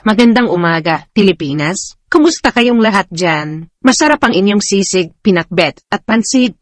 Magandang umaga, Pilipinas. Kumusta kayong lahat dyan? Masarap ang inyong sisig, pinakbet, at pansit.